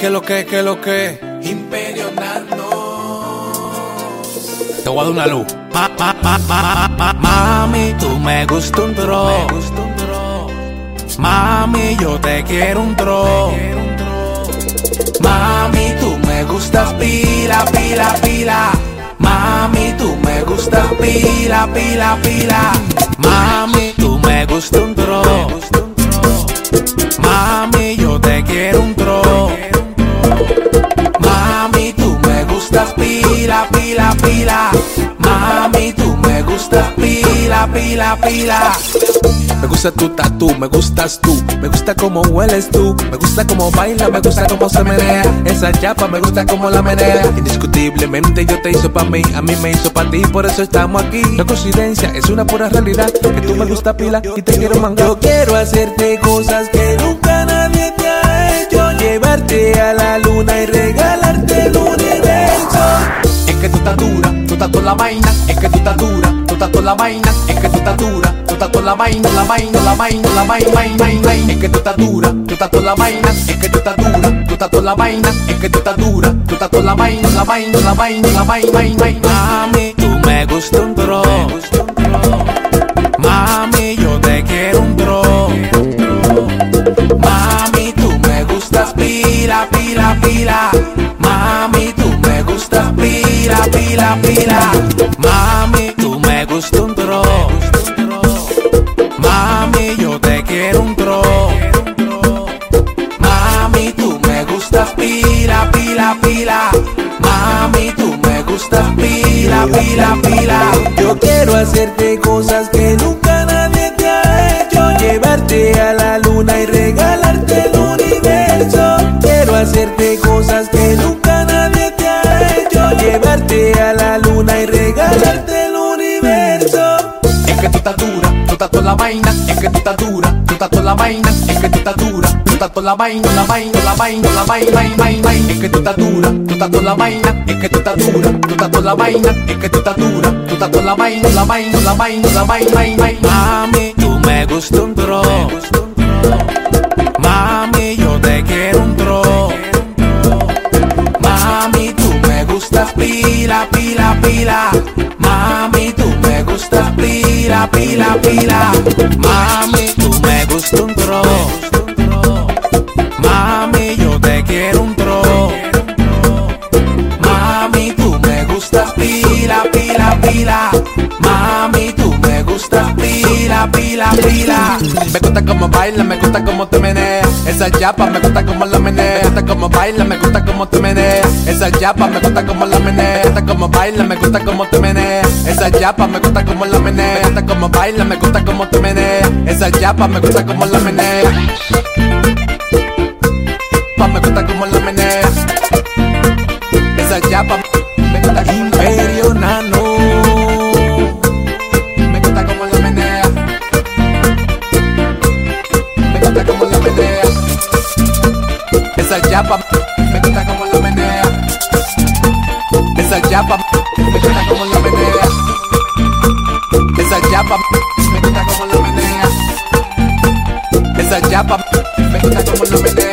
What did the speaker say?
¿Qué lo que? Imperio Nano. Te voy a dar una luz. Mami, tú me gusta un tro. Mami, yo te quiero un tro. Mami, tú me gustas pila, pila, pila. Mami, tú me gustas pila, pila, pila. Mami, tú me gusta un tro. Mami, yo te quiero un tro. Mami, tú me gustas pila, pila, pila. Mami, tú me gustas pila, pila, pila. Me gusta tu tatu, me gustas tú. Me gusta cómo hueles tú. Me gusta cómo baila, me gusta cómo se menea. Esa chapa me gusta cómo la menea. Indiscutiblemente yo te hizo pa' mí, a mí me hizo pa' ti, por eso estamos aquí. No es coincidencia, es una pura realidad. Que tú me gusta pila y te quiero mangar. Yo quiero hacerte cosas que nunca nadie te ha hecho. Llevarte a la luna y regalarte el universo. Es que tú estás dura, tú estás con la vaina. Es que tú estás dura, tú estás con la vaina. Es que tú estás dura, tú estás con la vaina, la vaina, la vaina, la vaina, vaina. Es que tú estás dura, tú estás con la vaina. Es que tú estás dura, tú estás con la vaina. Es que tú estás dura, tú estás con la vaina, la vaina, la vaina, la vaina, vaina. Mami, tú me gusta un tro. Mami, yo te quiero un tro. Mami, tú me gustas pila, pila, pila. Mami, tú me gustas pila, pila, pila. Mami, tú me gustas un tro. Mami, yo te quiero un tro. Mami, tú me gustas pila, pila, pila. Mami, tú me gustas pila, pila, pila. Yo quiero hacerte cosas que nunca nadie te ha hecho. Llevarte a la luna y regalarte el universo. Quiero hacerte cosas que nunca nadie te ha hecho. Llevarte a la luna y regalarte el universo. Es que tú estás dura, tú estás con la vaina. Es que tú estás dura, tú estás con la vaina. Es que tú estás dura, tú estás con la vaina, la vaina, la vaina, la vaina, vaina. Es que tú estás dura, tú estás con la vaina. Es que tú estás dura, tú estás con la vaina. Es que tú estás dura, tú estás con la vaina, la vaina, la vaina, la vaina, vaina. Mami, tú me gusta un tro. Mami, yo te quiero un tro. Mami, tú me gustas pila, pila, pila. Mami, tú me gustas pila, pila, pila. Mami, tú me gustas un tro. Mami, yo te quiero un tro. Mami, tú me gustas pila, pila, pila. Mami, tú me gustas pila, pila, pila. Me gusta cómo baila, me gusta cómo te menea. Esa chapa me gusta cómo la menea. Me gusta cómo baila, me gusta cómo te menea. Esa chapa me gusta cómo la menea. Me gusta cómo baila, me gusta cómo te menea. Esa chapa me gusta cómo la menea. Me gusta cómo baila, me gusta cómo te menea. Esa chapa me gusta cómo la menea. Me gusta cómo la menea. Esa chapa me gusta cómo la menea. Imperio Nano. Me gusta cómo la menea. Me gusta cómo la menea. Esa chapa me gusta cómo la menea. Esa chapa me gusta cómo la menea. Esa chapa me gusta cómo la menea. Esa chapa me gusta cómo la menea.